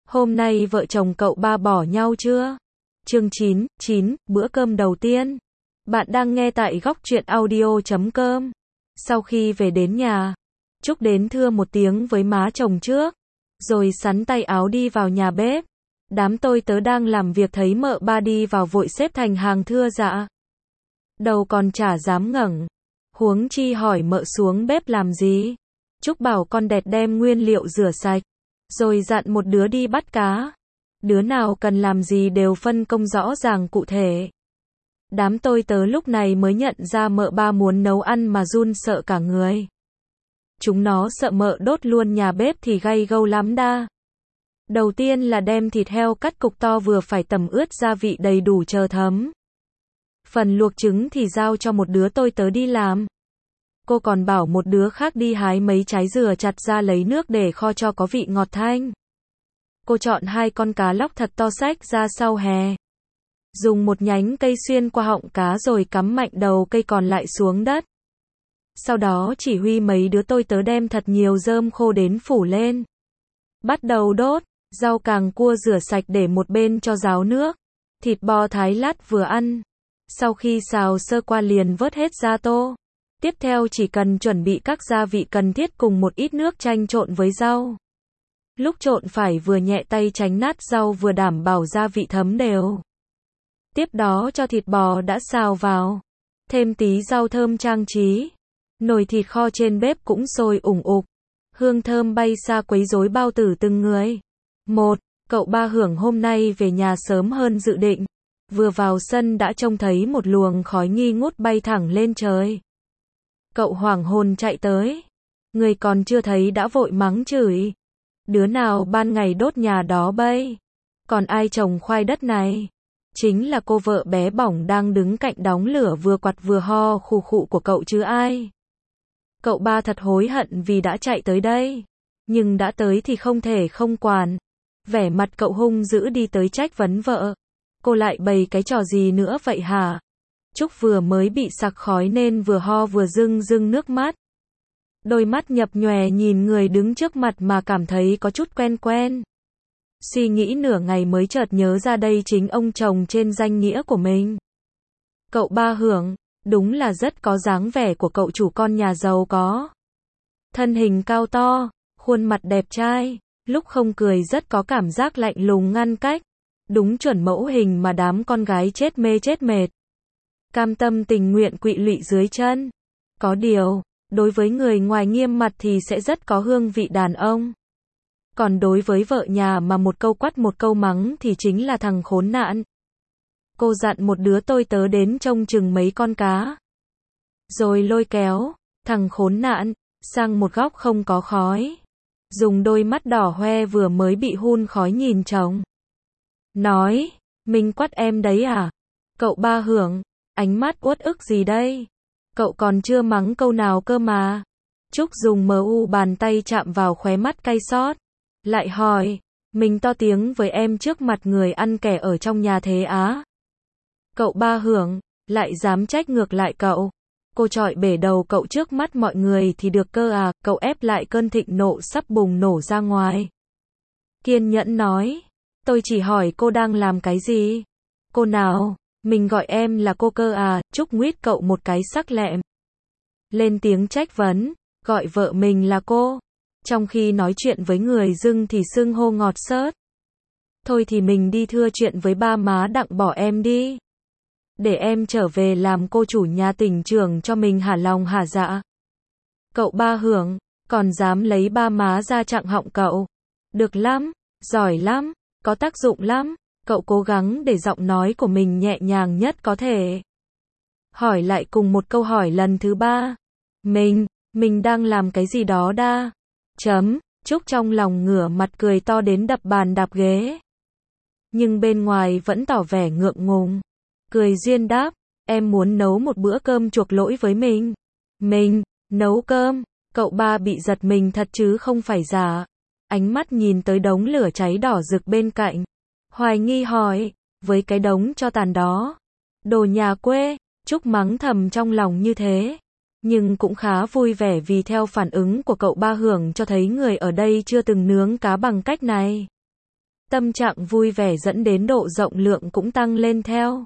Hôm nay vợ chồng cậu ba bỏ nhau chưa? Chương 9, bữa cơm đầu tiên. Bạn đang nghe tại góc truyện audio.com. Sau khi về đến nhà, Trúc đến thưa một tiếng với má chồng trước, rồi xắn tay áo đi vào nhà bếp. Đám tôi tớ đang làm việc thấy mợ ba đi vào vội xếp thành hàng thưa dạ. Đầu còn chả dám ngẩng, huống chi hỏi mợ xuống bếp làm gì. Trúc bảo con đẹt đem nguyên liệu rửa sạch, rồi dặn một đứa đi bắt cá. Đứa nào cần làm gì đều phân công rõ ràng cụ thể. Đám tôi tớ lúc này mới nhận ra mợ ba muốn nấu ăn mà run sợ cả người. Chúng nó sợ mợ đốt luôn nhà bếp thì gay gâu lắm đa. Đầu tiên là đem thịt heo cắt cục to vừa phải tẩm ướt gia vị đầy đủ chờ thấm. Phần luộc trứng thì giao cho một đứa tôi tớ đi làm. Cô còn bảo một đứa khác đi hái mấy trái dừa chặt ra lấy nước để kho cho có vị ngọt thanh. Cô chọn 2 con cá lóc thật to xách ra sau hè. Dùng một nhánh cây xuyên qua họng cá rồi cắm mạnh đầu cây còn lại xuống đất. Sau đó chỉ huy mấy đứa tôi tớ đem thật nhiều rơm khô đến phủ lên. Bắt đầu đốt, rau càng cua rửa sạch để một bên cho ráo nước. Thịt bò thái lát vừa ăn. Sau khi xào sơ qua liền vớt hết ra tô. Tiếp theo chỉ cần chuẩn bị các gia vị cần thiết cùng một ít nước chanh trộn với rau. Lúc trộn phải vừa nhẹ tay tránh nát rau vừa đảm bảo gia vị thấm đều. Tiếp đó cho thịt bò đã xào vào. Thêm tí rau thơm trang trí. Nồi thịt kho trên bếp cũng sôi ủng ục. Hương thơm bay xa quấy rối bao tử từng người. Cậu ba Hưởng hôm nay về nhà sớm hơn dự định. Vừa vào sân đã trông thấy một luồng khói nghi ngút bay thẳng lên trời. Cậu hoảng hồn chạy tới. Người còn chưa thấy đã vội mắng chửi. Đứa nào ban ngày đốt nhà đó bay? Còn ai trồng khoai đất này? Chính là cô vợ bé bỏng đang đứng cạnh đóng lửa vừa quặt vừa ho khù khụ của cậu chứ ai. Cậu ba thật hối hận vì đã chạy tới đây. Nhưng đã tới thì không thể không quản. Vẻ mặt cậu hung dữ đi tới trách vấn vợ. Cô lại bày cái trò gì nữa vậy hả? Trúc vừa mới bị sặc khói nên vừa ho vừa rưng rưng nước mắt. Đôi mắt nhập nhòe nhìn người đứng trước mặt mà cảm thấy có chút quen quen. Suy nghĩ nửa ngày mới chợt nhớ ra đây chính ông chồng trên danh nghĩa của mình. Cậu ba Hưởng, đúng là rất có dáng vẻ của cậu chủ con nhà giàu có. Thân hình cao to, khuôn mặt đẹp trai, lúc không cười rất có cảm giác lạnh lùng ngăn cách. Đúng chuẩn mẫu hình mà đám con gái chết mê chết mệt. Cam tâm tình nguyện quỵ lụy dưới chân. Có điều, đối với người ngoài nghiêm mặt thì sẽ rất có hương vị đàn ông. Còn đối với vợ nhà mà một câu quát một câu mắng thì chính là thằng khốn nạn. Cô dặn một đứa tôi tớ đến trông chừng mấy con cá. Rồi lôi kéo thằng khốn nạn sang một góc không có khói. Dùng đôi mắt đỏ hoe vừa mới bị hun khói nhìn chồng. Nói, mình quát em đấy à? Cậu ba Hưởng, ánh mắt uất ức gì đây? Cậu còn chưa mắng câu nào cơ mà. Trúc dùng bàn tay chạm vào khóe mắt cay xót. Lại hỏi, mình to tiếng với em trước mặt người ăn kẻ ở trong nhà thế á? Cậu ba Hưởng, lại dám trách ngược lại cậu. Cô chọi bể đầu cậu trước mắt mọi người thì được cơ à? Cậu ép lại cơn thịnh nộ sắp bùng nổ ra ngoài. Kiên nhẫn nói, tôi chỉ hỏi cô đang làm cái gì? Cô nào? Mình gọi em là cô cơ à? Trúc nguyết cậu một cái sắc lẹm. Lên tiếng trách vấn, gọi vợ mình là cô. Trong khi nói chuyện với người dưng thì xưng hô ngọt xớt. Thôi thì mình đi thưa chuyện với ba má đặng bỏ em đi. Để em trở về làm cô chủ nhà tỉnh trưởng cho mình hả lòng hả dạ. Cậu ba Hưởng, còn dám lấy ba má ra chặn họng cậu. Được lắm, giỏi lắm, có tác dụng lắm. Cậu cố gắng để giọng nói của mình nhẹ nhàng nhất có thể. Hỏi lại cùng một câu hỏi lần thứ 3. Mình đang làm cái gì đó đa? Trúc trong lòng ngửa mặt cười to đến đập bàn đạp ghế. Nhưng bên ngoài vẫn tỏ vẻ ngượng ngùng. Cười duyên đáp, em muốn nấu một bữa cơm chuộc lỗi với mình. Mình, nấu cơm, cậu ba bị giật mình thật chứ không phải giả. Ánh mắt nhìn tới đống lửa cháy đỏ rực bên cạnh. Hoài nghi hỏi, với cái đống tro tàn đó. Đồ nhà quê, Trúc mắng thầm trong lòng như thế. Nhưng cũng khá vui vẻ vì theo phản ứng của cậu ba Hưởng cho thấy người ở đây chưa từng nướng cá bằng cách này. Tâm trạng vui vẻ dẫn đến độ rộng lượng cũng tăng lên theo.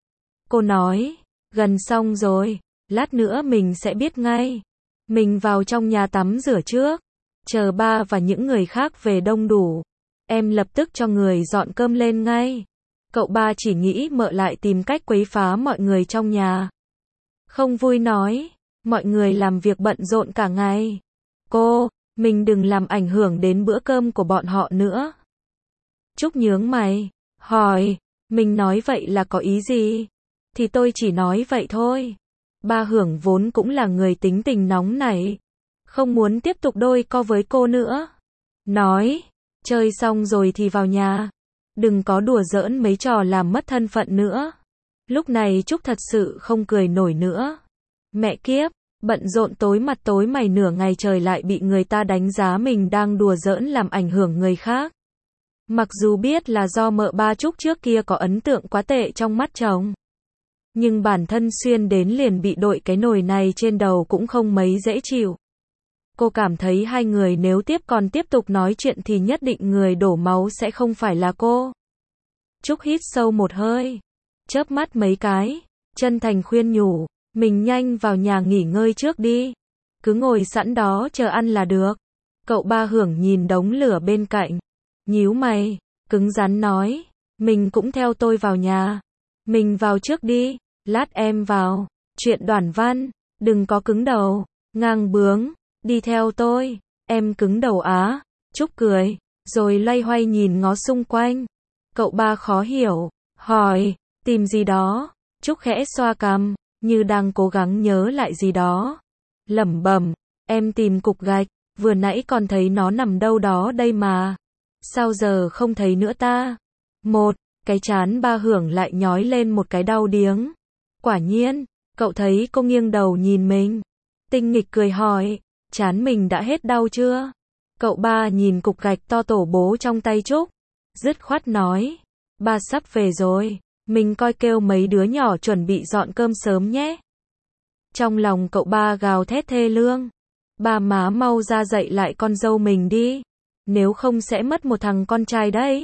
Cô nói, gần xong rồi, lát nữa mình sẽ biết ngay. Mình vào trong nhà tắm rửa trước, chờ ba và những người khác về đông đủ. Em lập tức cho người dọn cơm lên ngay. Cậu ba chỉ nghĩ mợ lại tìm cách quấy phá mọi người trong nhà. Không vui nói, mọi người làm việc bận rộn cả ngày. Cô, mình đừng làm ảnh hưởng đến bữa cơm của bọn họ nữa. Trúc nhướng mày, hỏi, mình nói vậy là có ý gì? Thì tôi chỉ nói vậy thôi. Ba Hưởng vốn cũng là người tính tình nóng nảy, không muốn tiếp tục đôi co với cô nữa. Nói, chơi xong rồi thì vào nhà. Đừng có đùa giỡn mấy trò làm mất thân phận nữa. Lúc này Trúc thật sự không cười nổi nữa. Mẹ kiếp, bận rộn tối mặt tối mày nửa ngày trời lại bị người ta đánh giá mình đang đùa giỡn làm ảnh hưởng người khác. Mặc dù biết là do mợ ba Trúc trước kia có ấn tượng quá tệ trong mắt chồng. Nhưng bản thân xuyên đến liền bị đội cái nồi này trên đầu cũng không mấy dễ chịu. Cô cảm thấy hai người nếu còn tiếp tục nói chuyện thì nhất định người đổ máu sẽ không phải là cô. Trúc hít sâu một hơi, chớp mắt mấy cái, chân thành khuyên nhủ, mình nhanh vào nhà nghỉ ngơi trước đi. Cứ ngồi sẵn đó chờ ăn là được. Cậu ba Hưởng nhìn đống lửa bên cạnh, nhíu mày, cứng rắn nói, mình cũng theo tôi vào nhà. Mình vào trước đi, lát em vào. Chuyện Đoản Văn, đừng có cứng đầu, ngang bướng, đi theo tôi, em cứng đầu á. Trúc cười, rồi loay hoay nhìn ngó xung quanh. Cậu ba khó hiểu, hỏi, tìm gì đó? Trúc khẽ xoa cằm, như đang cố gắng nhớ lại gì đó. Lẩm bẩm, em tìm cục gạch, vừa nãy còn thấy nó nằm đâu đó đây mà. Sao giờ không thấy nữa ta? Cái trán ba Hưởng lại nhói lên một cái đau điếng. Quả nhiên, cậu thấy cô nghiêng đầu nhìn mình. Tinh nghịch cười hỏi, trán mình đã hết đau chưa? Cậu ba nhìn cục gạch to tổ bố trong tay Trúc, dứt khoát nói, ba sắp về rồi, mình coi kêu mấy đứa nhỏ chuẩn bị dọn cơm sớm nhé. Trong lòng cậu ba gào thét thê lương, ba má mau ra dạy lại con dâu mình đi, nếu không sẽ mất một thằng con trai đấy.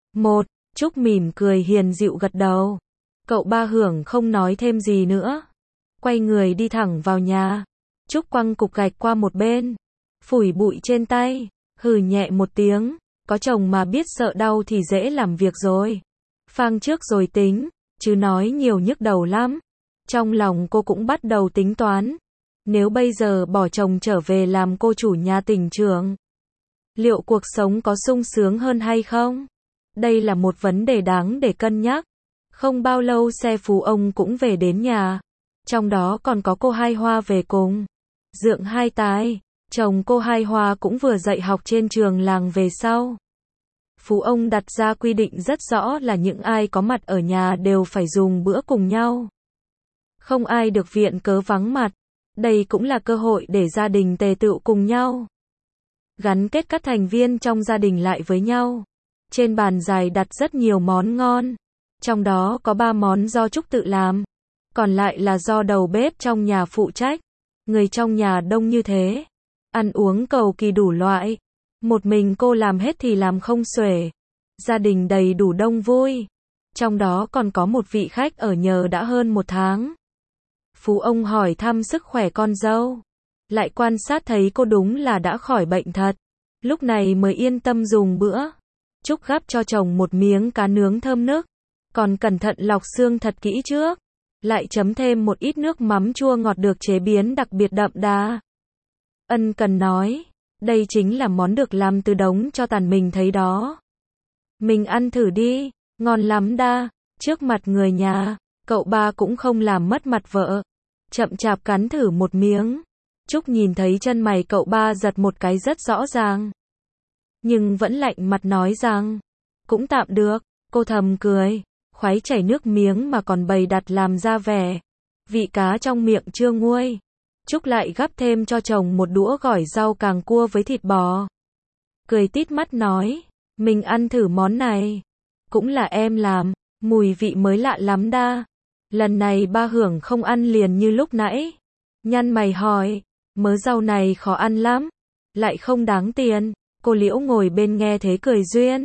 Trúc mỉm cười hiền dịu gật đầu. Cậu ba Hưởng không nói thêm gì nữa, quay người đi thẳng vào nhà. Trúc quăng cục gạch qua một bên, phủi bụi trên tay, hừ nhẹ một tiếng, có chồng mà biết sợ đau thì dễ làm việc rồi. Phang trước rồi tính, chứ nói nhiều nhức đầu lắm. Trong lòng cô cũng bắt đầu tính toán, nếu bây giờ bỏ chồng trở về làm cô chủ nhà tỉnh trưởng, liệu cuộc sống có sung sướng hơn hay không? Đây là một vấn đề đáng để cân nhắc. Không bao lâu xe Phú ông cũng về đến nhà. Trong đó còn có cô Hai Hoa về cùng. Dượng Hai Tài, chồng cô Hai Hoa cũng vừa dạy học trên trường làng về sau. Phú ông đặt ra quy định rất rõ là những ai có mặt ở nhà đều phải dùng bữa cùng nhau. Không ai được viện cớ vắng mặt. Đây cũng là cơ hội để gia đình tề tựu cùng nhau. Gắn kết các thành viên trong gia đình lại với nhau. Trên bàn dài đặt rất nhiều món ngon. Trong đó có 3 món do Trúc tự làm. Còn lại là do đầu bếp trong nhà phụ trách. Người trong nhà đông như thế. Ăn uống cầu kỳ đủ loại. Một mình cô làm hết thì làm không xuể. Gia đình đầy đủ đông vui. Trong đó còn có một vị khách ở nhờ đã hơn 1 tháng. Phú ông hỏi thăm sức khỏe con dâu. Lại quan sát thấy cô đúng là đã khỏi bệnh thật. Lúc này mới yên tâm dùng bữa. Trúc gắp cho chồng một miếng cá nướng thơm nức. Còn cẩn thận lọc xương thật kỹ trước. Lại chấm thêm một ít nước mắm chua ngọt được chế biến đặc biệt đậm đà. Ân cần nói, đây chính là món được làm từ đống cho tàn mình thấy đó. Mình ăn thử đi, ngon lắm đa. Trước mặt người nhà, cậu ba cũng không làm mất mặt vợ. Chậm chạp cắn thử một miếng. Trúc nhìn thấy chân mày cậu ba giật một cái rất rõ ràng. Nhưng vẫn lạnh mặt nói rằng, cũng tạm được. Cô thầm cười, khoái chảy nước miếng mà còn bày đặt làm ra vẻ. Vị cá trong miệng chưa nguôi. Trúc lại gắp thêm cho chồng một đũa gỏi rau càng cua với thịt bò. Cười tít mắt nói, mình ăn thử món này. Cũng là em làm, mùi vị mới lạ lắm đa. Lần này ba Hưởng không ăn liền như lúc nãy. Nhăn mày hỏi, mớ rau này khó ăn lắm. Lại không đáng tiền. Cô Liễu ngồi bên nghe thế cười duyên.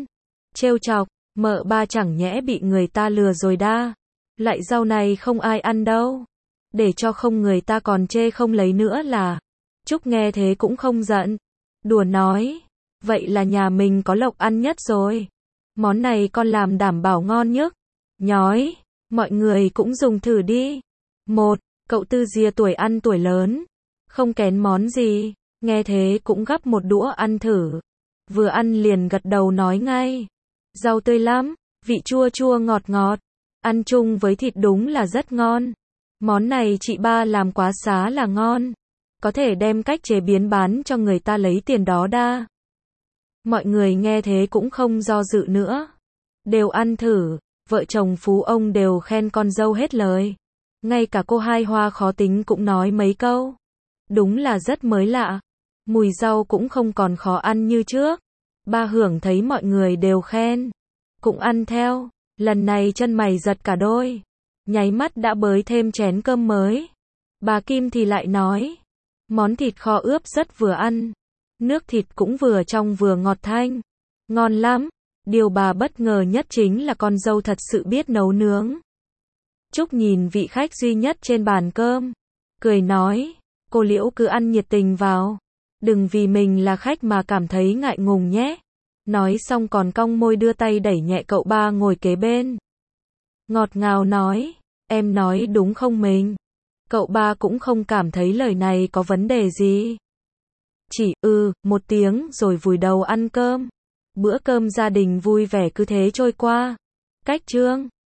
Trêu chọc, mợ ba chẳng nhẽ bị người ta lừa rồi đa. Lại rau này không ai ăn đâu. Để cho không người ta còn chê không lấy nữa là. Trúc nghe thế cũng không giận. Đùa nói. Vậy là nhà mình có lộc ăn nhất rồi. Món này con làm đảm bảo ngon nhất. Nhói. Mọi người cũng dùng thử đi. Một, cậu Tư Dìa tuổi ăn tuổi lớn. Không kén món gì. Nghe thế cũng gắp một đũa ăn thử. Vừa ăn liền gật đầu nói ngay. Rau tươi lắm. Vị chua chua ngọt ngọt. Ăn chung với thịt đúng là rất ngon. Món này chị ba làm quá xá là ngon. Có thể đem cách chế biến bán cho người ta lấy tiền đó đa. Mọi người nghe thế cũng không do dự nữa. Đều ăn thử. Vợ chồng phú ông đều khen con dâu hết lời. Ngay cả cô Hai Hoa khó tính cũng nói mấy câu. Đúng là rất mới lạ. Mùi rau cũng không còn khó ăn như trước. Ba Hưởng thấy mọi người đều khen. Cũng ăn theo. Lần này chân mày giật cả đôi. Nháy mắt đã bới thêm chén cơm mới. Bà Kim thì lại nói. Món thịt kho ướp rất vừa ăn. Nước thịt cũng vừa trong vừa ngọt thanh. Ngon lắm. Điều bà bất ngờ nhất chính là con dâu thật sự biết nấu nướng. Trúc nhìn vị khách duy nhất trên bàn cơm. Cười nói. Cô Liễu cứ ăn nhiệt tình vào. Đừng vì mình là khách mà cảm thấy ngại ngùng nhé. Nói xong còn cong môi đưa tay đẩy nhẹ cậu ba ngồi kế bên. Ngọt ngào nói. Em nói đúng không mình? Cậu ba cũng không cảm thấy lời này có vấn đề gì. Chỉ một tiếng rồi vùi đầu ăn cơm. Bữa cơm gia đình vui vẻ cứ thế trôi qua. Cách chương